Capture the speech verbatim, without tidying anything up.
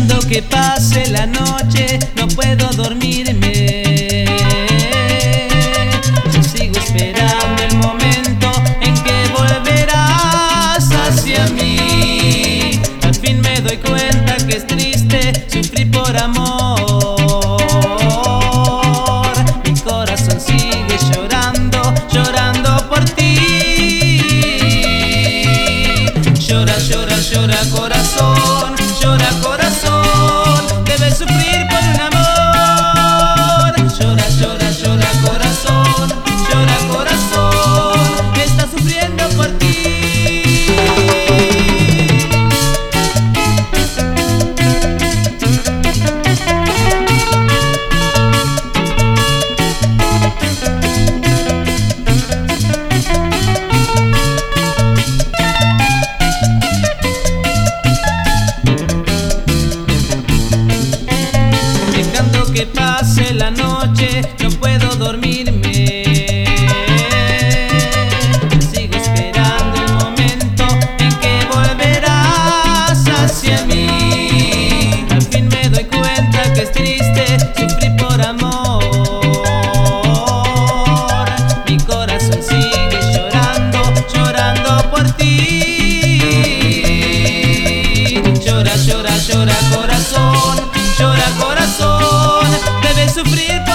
Dejando que pase la noche, no puedo dormirme. Yo sigo esperando el momento en que volverás hacia mí. Al fin me doy cuenta que es triste sufrir por amor. Mi corazón sigue llorando, llorando por ti. Llora, llora, llora corazón, llora corazón, debes sufrir por un amor. Llora, llora, llora corazón, llora corazón, está sufriendo por ti. Que pase la noche, no puedo dormirme. Sigo esperando el momento en que volverás hacia mí. Al fin me doy cuenta que es triste sufrir por amor. Mi corazón sigue llorando, llorando por ti. Llora, llora, llora corazón, llora corazón, debes sufrir por